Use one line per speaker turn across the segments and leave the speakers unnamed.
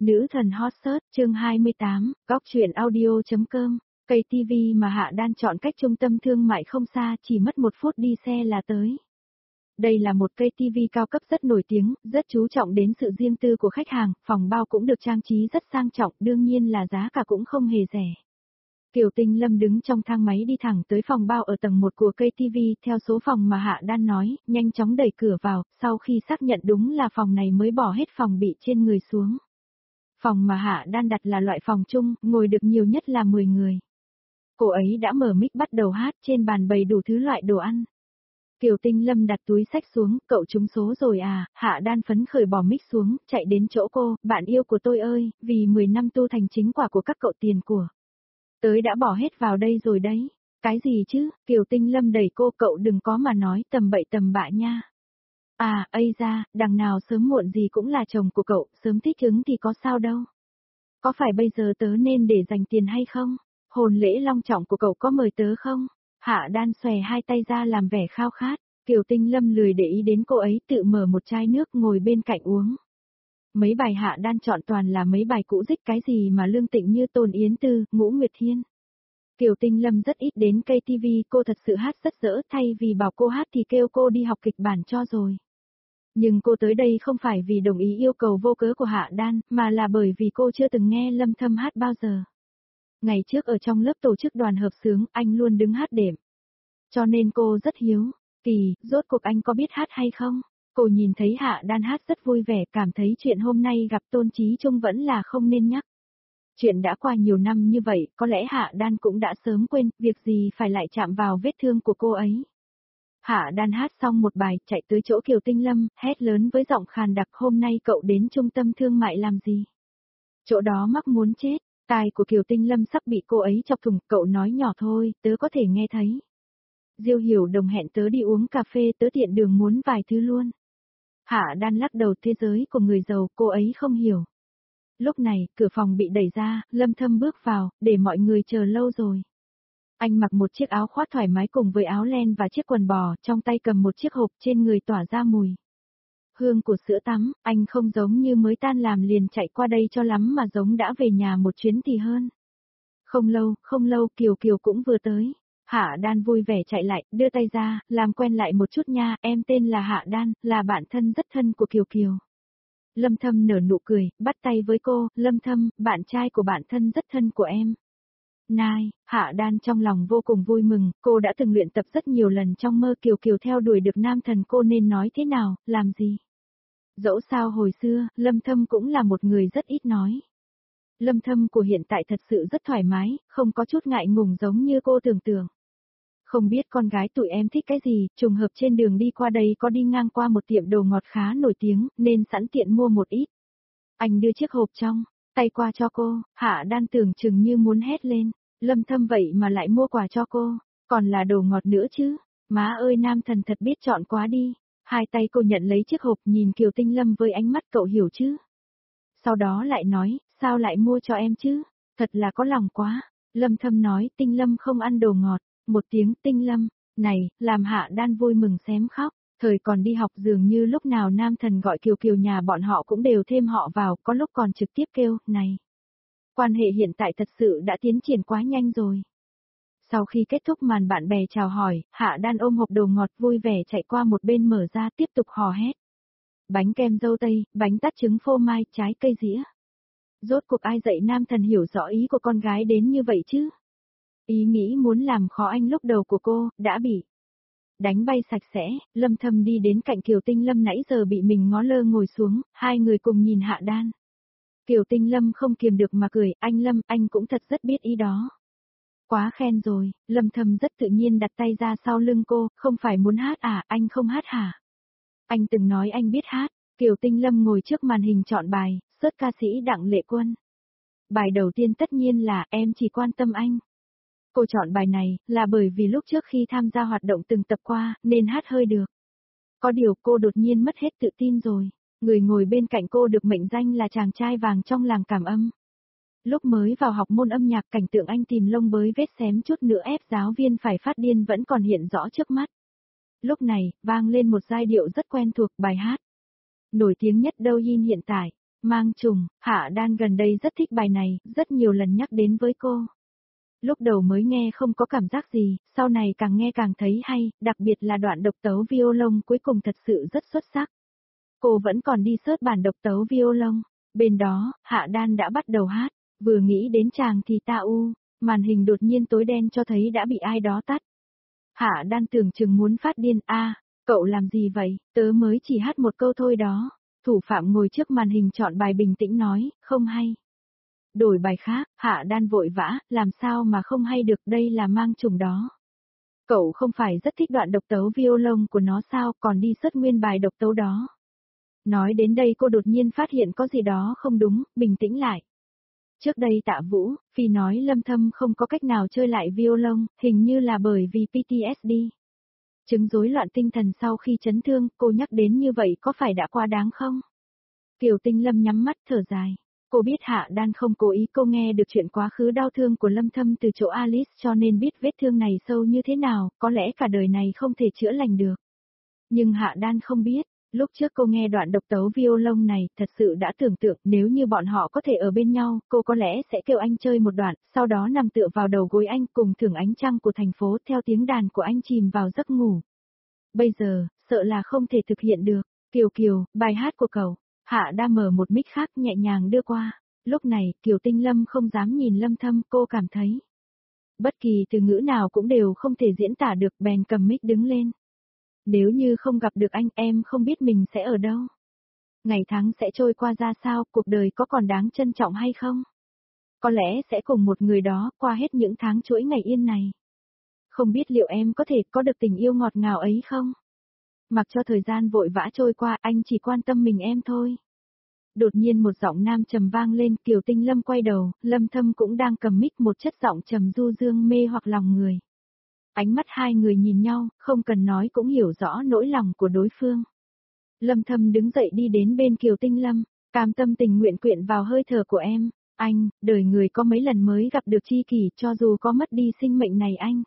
Nữ thần hot search chương 28, góc truyện audio.com, cây TV mà Hạ Đan chọn cách trung tâm thương mại không xa, chỉ mất 1 phút đi xe là tới. Đây là một cây TV cao cấp rất nổi tiếng, rất chú trọng đến sự riêng tư của khách hàng, phòng bao cũng được trang trí rất sang trọng, đương nhiên là giá cả cũng không hề rẻ. Kiều Tinh Lâm đứng trong thang máy đi thẳng tới phòng bao ở tầng 1 của cây TV, theo số phòng mà Hạ Đan nói, nhanh chóng đẩy cửa vào, sau khi xác nhận đúng là phòng này mới bỏ hết phòng bị trên người xuống. Phòng mà Hạ Đan đặt là loại phòng chung, ngồi được nhiều nhất là 10 người. Cô ấy đã mở mic bắt đầu hát, trên bàn bày đủ thứ loại đồ ăn. Kiều Tinh Lâm đặt túi xách xuống, cậu trúng số rồi à, Hạ Đan phấn khởi bỏ mic xuống, chạy đến chỗ cô, bạn yêu của tôi ơi, vì 10 năm tu thành chính quả của các cậu tiền của. Tới đã bỏ hết vào đây rồi đấy. Cái gì chứ, Kiều Tinh Lâm đẩy cô, cậu đừng có mà nói tầm bậy tầm bạ nha. À, ây ra, đằng nào sớm muộn gì cũng là chồng của cậu, sớm thích ứng thì có sao đâu. Có phải bây giờ tớ nên để dành tiền hay không? Hôn lễ long trọng của cậu có mời tớ không? Hạ Đan xòe hai tay ra làm vẻ khao khát, Kiều Tinh Lâm lười để ý đến cô ấy, tự mở một chai nước ngồi bên cạnh uống. Mấy bài Hạ Đan chọn toàn là mấy bài cũ dích, cái gì mà lương tịnh như Tôn Yến Tư, Ngũ Nguyệt Thiên. Kiều Tinh Lâm rất ít đến cây TV, cô thật sự hát rất dở, thay vì bảo cô hát thì kêu cô đi học kịch bản cho rồi. Nhưng cô tới đây không phải vì đồng ý yêu cầu vô cớ của Hạ Đan, mà là bởi vì cô chưa từng nghe Lâm Thâm hát bao giờ. Ngày trước ở trong lớp tổ chức đoàn hợp xướng, anh luôn đứng hát đệm. Cho nên cô rất hiếu kỳ, rốt cuộc anh có biết hát hay không? Cô nhìn thấy Hạ Đan hát rất vui vẻ, cảm thấy chuyện hôm nay gặp Tôn Chí Trung vẫn là không nên nhắc. Chuyện đã qua nhiều năm như vậy, có lẽ Hạ Đan cũng đã sớm quên, việc gì phải lại chạm vào vết thương của cô ấy. Hạ Đan hát xong một bài, chạy tới chỗ Kiều Tinh Lâm, hét lớn với giọng khàn đặc, hôm nay cậu đến trung tâm thương mại làm gì? Chỗ đó mắc muốn chết, tai của Kiều Tinh Lâm sắp bị cô ấy chọc thủng, cậu nói nhỏ thôi, tớ có thể nghe thấy. Diêu Hiểu Đồng hẹn tớ đi uống cà phê, tớ tiện đường muốn vài thứ luôn. Hạ Đan lắc đầu, thế giới của người giàu cô ấy không hiểu. Lúc này, cửa phòng bị đẩy ra, Lâm Thâm bước vào, để mọi người chờ lâu rồi. Anh mặc một chiếc áo khoác thoải mái cùng với áo len và chiếc quần bò, trong tay cầm một chiếc hộp, trên người tỏa ra mùi hương của sữa tắm, anh không giống như mới tan làm liền chạy qua đây cho lắm, mà giống đã về nhà một chuyến thì hơn. Không lâu, Kiều Kiều cũng vừa tới. Hạ Đan vui vẻ chạy lại, đưa tay ra, làm quen lại một chút nha, em tên là Hạ Đan, là bạn thân rất thân của Kiều Kiều. Lâm Thâm nở nụ cười, bắt tay với cô, Lâm Thâm, bạn trai của bạn thân rất thân của em. Nai, Hạ Đan trong lòng vô cùng vui mừng, cô đã từng luyện tập rất nhiều lần trong mơ Kiều Kiều theo đuổi được nam thần, cô nên nói thế nào, làm gì. Dẫu sao hồi xưa, Lâm Thâm cũng là một người rất ít nói. Lâm Thâm của hiện tại thật sự rất thoải mái, không có chút ngại ngùng giống như cô tưởng tượng. Không biết con gái tụi em thích cái gì, trùng hợp trên đường đi qua đây có đi ngang qua một tiệm đồ ngọt khá nổi tiếng, nên sẵn tiện mua một ít. Anh đưa chiếc hộp trong tay qua cho cô, Hạ Đan tưởng chừng như muốn hét lên, Lâm Thâm vậy mà lại mua quà cho cô, còn là đồ ngọt nữa chứ, má ơi nam thần thật biết chọn quá đi. Hai tay cô nhận lấy chiếc hộp, nhìn Kiều Tinh Lâm với ánh mắt cậu hiểu chứ. Sau đó lại nói, sao lại mua cho em chứ, thật là có lòng quá. Lâm Thâm nói, Tinh Lâm không ăn đồ ngọt, một tiếng Tinh Lâm, này, làm Hạ Đan vui mừng xém khóc. Thời còn đi học dường như lúc nào nam thần gọi Kiều Kiều nhà bọn họ cũng đều thêm họ vào, có lúc còn trực tiếp kêu, này. Quan hệ hiện tại thật sự đã tiến triển quá nhanh rồi. Sau khi kết thúc màn bạn bè chào hỏi, Hạ Đan ôm hộp đồ ngọt vui vẻ chạy qua một bên mở ra tiếp tục hò hét. Bánh kem dâu tây, bánh tát trứng phô mai, trái cây dĩa. Rốt cuộc ai dạy nam thần hiểu rõ ý của con gái đến như vậy chứ? Ý nghĩ muốn làm khó anh lúc đầu của cô, đã bị đánh bay sạch sẽ. Lâm Thâm đi đến cạnh Kiều Tinh Lâm nãy giờ bị mình ngó lơ ngồi xuống, hai người cùng nhìn Hạ Đan. Kiều Tinh Lâm không kiềm được mà cười, anh Lâm, anh cũng thật rất biết ý đó. Quá khen rồi, Lâm Thâm rất tự nhiên đặt tay ra sau lưng cô, không phải muốn hát à, anh không hát hả? Anh từng nói anh biết hát. Kiều Tinh Lâm ngồi trước màn hình chọn bài, sớt ca sĩ Đặng Lệ Quân. Bài đầu tiên tất nhiên là Em Chỉ Quan Tâm Anh. Cô chọn bài này là bởi vì lúc trước khi tham gia hoạt động từng tập qua, nên hát hơi được. Có điều cô đột nhiên mất hết tự tin rồi. Người ngồi bên cạnh cô được mệnh danh là chàng trai vàng trong làng cảm âm. Lúc mới vào học môn âm nhạc, cảnh tượng anh tìm lông bới vết xém chút nữa ép giáo viên phải phát điên vẫn còn hiện rõ trước mắt. Lúc này, vang lên một giai điệu rất quen thuộc, bài hát nổi tiếng nhất Douyin hiện tại. Mang trùng, Hạ Đan gần đây rất thích bài này, rất nhiều lần nhắc đến với cô. Lúc đầu mới nghe không có cảm giác gì, sau này càng nghe càng thấy hay, đặc biệt là đoạn độc tấu violon cuối cùng thật sự rất xuất sắc. Cô vẫn còn đi search bản độc tấu violon, bên đó, Hạ Đan đã bắt đầu hát, vừa nghĩ đến chàng thì màn hình đột nhiên tối đen cho thấy đã bị ai đó tắt. Hạ Đan tưởng chừng muốn phát điên, cậu làm gì vậy, tớ mới chỉ hát một câu thôi đó. Thủ phạm ngồi trước màn hình chọn bài bình tĩnh nói, không hay. Đổi bài khác, Hạ Đan vội vã, làm sao mà không hay được, đây là mang trùng đó. Cậu không phải rất thích đoạn độc tấu violon của nó sao, còn đi search nguyên bài độc tấu đó. Nói đến đây cô đột nhiên phát hiện có gì đó không đúng, bình tĩnh lại. Trước đây Tạ Vũ, Phi nói Lâm Thâm không có cách nào chơi lại violon, hình như là bởi vì PTSD. Chứng rối loạn tinh thần sau khi chấn thương, cô nhắc đến như vậy có phải đã quá đáng không? Kiều Tinh Lâm nhắm mắt thở dài. Cô biết Hạ Đan không cố ý, cô nghe được chuyện quá khứ đau thương của Lâm Thâm từ chỗ Alice cho nên biết vết thương này sâu như thế nào, có lẽ cả đời này không thể chữa lành được. Nhưng Hạ Đan không biết, lúc trước cô nghe đoạn độc tấu violon này, thật sự đã tưởng tượng nếu như bọn họ có thể ở bên nhau, cô có lẽ sẽ kêu anh chơi một đoạn, sau đó nằm tựa vào đầu gối anh cùng thưởng ánh trăng của thành phố theo tiếng đàn của anh chìm vào giấc ngủ. Bây giờ, sợ là không thể thực hiện được. Kiều Kiều, bài hát của cậu. Hạ Đan mở một mic khác nhẹ nhàng đưa qua. Lúc này, Kiều Tinh Lâm không dám nhìn Lâm Thâm, cô cảm thấy. Bất kỳ từ ngữ nào cũng đều không thể diễn tả được, bèn cầm mic đứng lên. Nếu như không gặp được anh, em không biết mình sẽ ở đâu. Ngày tháng sẽ trôi qua ra sao, cuộc đời có còn đáng trân trọng hay không? Có lẽ sẽ cùng một người đó qua hết những tháng chuỗi ngày yên này. Không biết liệu em có thể có được tình yêu ngọt ngào ấy không? Mặc cho thời gian vội vã trôi qua, anh chỉ quan tâm mình em thôi. Đột nhiên một giọng nam trầm vang lên, Kiều Tinh Lâm quay đầu, Lâm Thâm cũng đang cầm mic, một chất giọng trầm du dương mê hoặc lòng người. Ánh mắt hai người nhìn nhau, không cần nói cũng hiểu rõ nỗi lòng của đối phương. Lâm Thâm đứng dậy đi đến bên Kiều Tinh Lâm, cam tâm tình nguyện quyện vào hơi thở của em. Anh, đời người có mấy lần mới gặp được tri kỷ, cho dù có mất đi sinh mệnh này anh.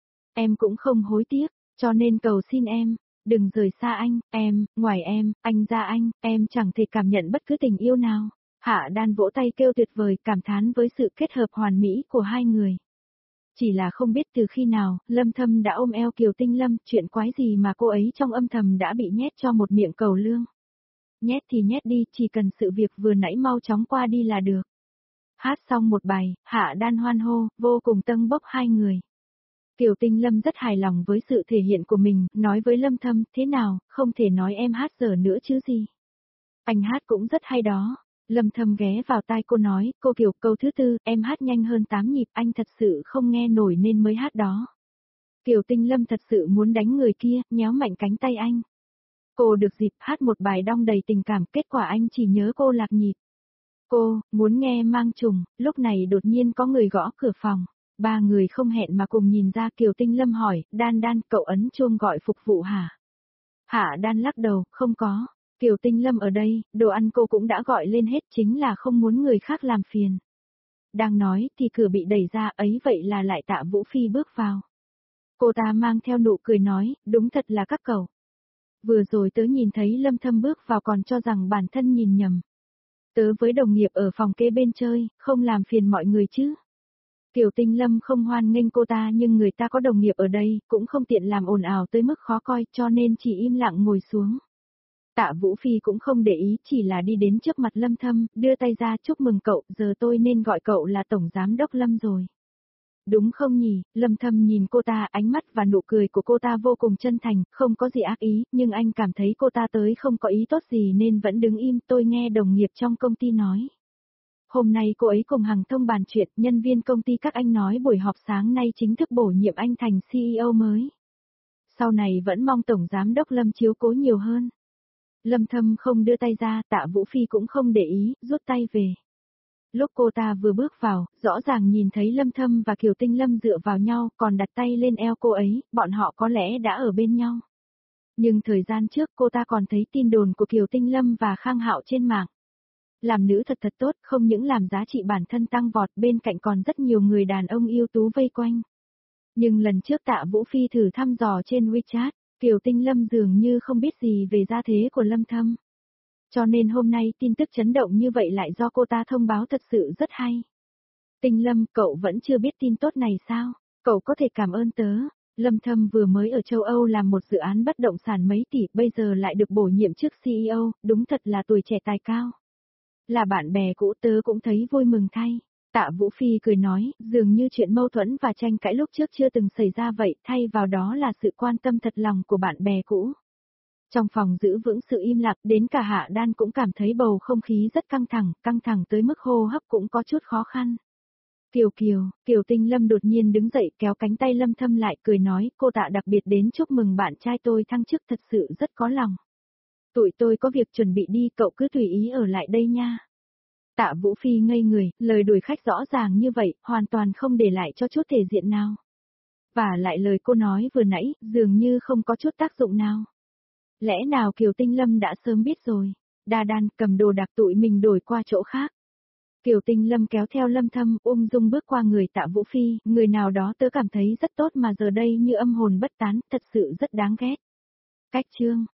Em cũng không hối tiếc, cho nên cầu xin em, đừng rời xa anh, ngoài anh ra em chẳng thể cảm nhận bất cứ tình yêu nào. Hạ Đan vỗ tay kêu tuyệt vời, cảm thán với sự kết hợp hoàn mỹ của hai người. Chỉ là không biết từ khi nào, Lâm Thâm đã ôm eo Kiều Tinh Lâm, chuyện quái gì mà cô ấy trong âm thầm đã bị nhét cho một miệng cầu lương. Nhét thì nhét đi, chỉ cần sự việc vừa nãy mau chóng qua đi là được. Hát xong một bài, Hạ Đan hoan hô, vô cùng tâng bốc hai người. Kiều Tinh Lâm rất hài lòng với sự thể hiện của mình, nói với Lâm Thâm, thế nào, không thể nói em hát dở nữa chứ gì. Anh hát cũng rất hay đó. Lâm Thâm ghé vào tai cô nói, cô Kiều, câu thứ tư, em hát nhanh hơn 8 nhịp, anh thật sự không nghe nổi nên mới hát đó. Kiều Tinh Lâm thật sự muốn đánh người kia, nhéo mạnh cánh tay anh. Cô được dịp hát một bài đong đầy tình cảm, kết quả anh chỉ nhớ cô lạc nhịp. Cô, muốn nghe mang trùng, lúc này đột nhiên có người gõ cửa phòng. Ba người không hẹn mà cùng nhìn ra. Kiều Tinh Lâm hỏi, Đan Đan, cậu ấn chuông gọi phục vụ hả? Hạ Đan lắc đầu, không có. Kiều Tinh Lâm ở đây, đồ ăn cô cũng đã gọi lên hết, chính là không muốn người khác làm phiền. Đang nói thì cửa bị đẩy ra, ấy vậy là lại Tạ Vũ Phi bước vào. Cô ta mang theo nụ cười nói, đúng thật là các cậu. Vừa rồi tớ nhìn thấy Lâm Thâm bước vào còn cho rằng bản thân nhìn nhầm. Tớ với đồng nghiệp ở phòng kế bên chơi, không làm phiền mọi người chứ. Kiều Tinh Lâm không hoan nghênh cô ta, nhưng người ta có đồng nghiệp ở đây, cũng không tiện làm ồn ào tới mức khó coi, cho nên chỉ im lặng ngồi xuống. Tạ Vũ Phi cũng không để ý, chỉ là đi đến trước mặt Lâm Thâm, đưa tay ra, chúc mừng cậu, giờ tôi nên gọi cậu là Tổng Giám Đốc Lâm rồi. Đúng không nhỉ? Lâm Thâm nhìn cô ta, ánh mắt và nụ cười của cô ta vô cùng chân thành, không có gì ác ý, nhưng anh cảm thấy cô ta tới không có ý tốt gì nên vẫn đứng im. Tôi nghe đồng nghiệp trong công ty nói. Hôm nay cô ấy cùng Hằng Thông bàn chuyện, nhân viên công ty các anh nói buổi họp sáng nay chính thức bổ nhiệm anh thành CEO mới. Sau này vẫn mong Tổng Giám Đốc Lâm chiếu cố nhiều hơn. Lâm Thâm không đưa tay ra, Tạ Vũ Phi cũng không để ý, rút tay về. Lúc cô ta vừa bước vào, rõ ràng nhìn thấy Lâm Thâm và Kiều Tinh Lâm dựa vào nhau, còn đặt tay lên eo cô ấy, bọn họ có lẽ đã ở bên nhau. Nhưng thời gian trước cô ta còn thấy tin đồn của Kiều Tinh Lâm và Khang Hạo trên mạng. Làm nữ thật tốt, không những làm giá trị bản thân tăng vọt, bên cạnh còn rất nhiều người đàn ông ưu tú vây quanh. Nhưng lần trước Tạ Vũ Phi thử thăm dò trên WeChat, Kiều Tinh Lâm dường như không biết gì về gia thế của Lâm Thâm. Cho nên hôm nay tin tức chấn động như vậy lại do cô ta thông báo thật sự rất hay. Tinh Lâm, cậu vẫn chưa biết tin tốt này sao? Cậu có thể cảm ơn tớ. Lâm Thâm vừa mới ở châu Âu làm một dự án bất động sản mấy tỷ, bây giờ lại được bổ nhiệm chức CEO, đúng thật là tuổi trẻ tài cao. Là bạn bè cũ tớ cũng thấy vui mừng thay. Tạ Vũ Phi cười nói, dường như chuyện mâu thuẫn và tranh cãi lúc trước chưa từng xảy ra vậy, thay vào đó là sự quan tâm thật lòng của bạn bè cũ. Trong phòng giữ vững sự im lặng, đến cả Hạ Đan cũng cảm thấy bầu không khí rất căng thẳng tới mức hô hấp cũng có chút khó khăn. Kiều Tinh Lâm đột nhiên đứng dậy kéo cánh tay Lâm Thâm lại cười nói, cô Tạ đặc biệt đến chúc mừng bạn trai tôi thăng chức thật sự rất có lòng. Tụi tôi có việc chuẩn bị đi, cậu cứ tùy ý ở lại đây nha. Tạ Vũ Phi ngây người, lời đuổi khách rõ ràng như vậy, hoàn toàn không để lại cho chút thể diện nào. Và lại lời cô nói vừa nãy, dường như không có chút tác dụng nào. Lẽ nào Kiều Tinh Lâm đã sớm biết rồi? Đa Đan cầm đồ đạc tụi mình đổi qua chỗ khác. Kiều Tinh Lâm kéo theo Lâm Thâm, ung dung bước qua người Tạ Vũ Phi, người nào đó tớ cảm thấy rất tốt mà giờ đây như âm hồn bất tán, thật sự rất đáng ghét. Cách chương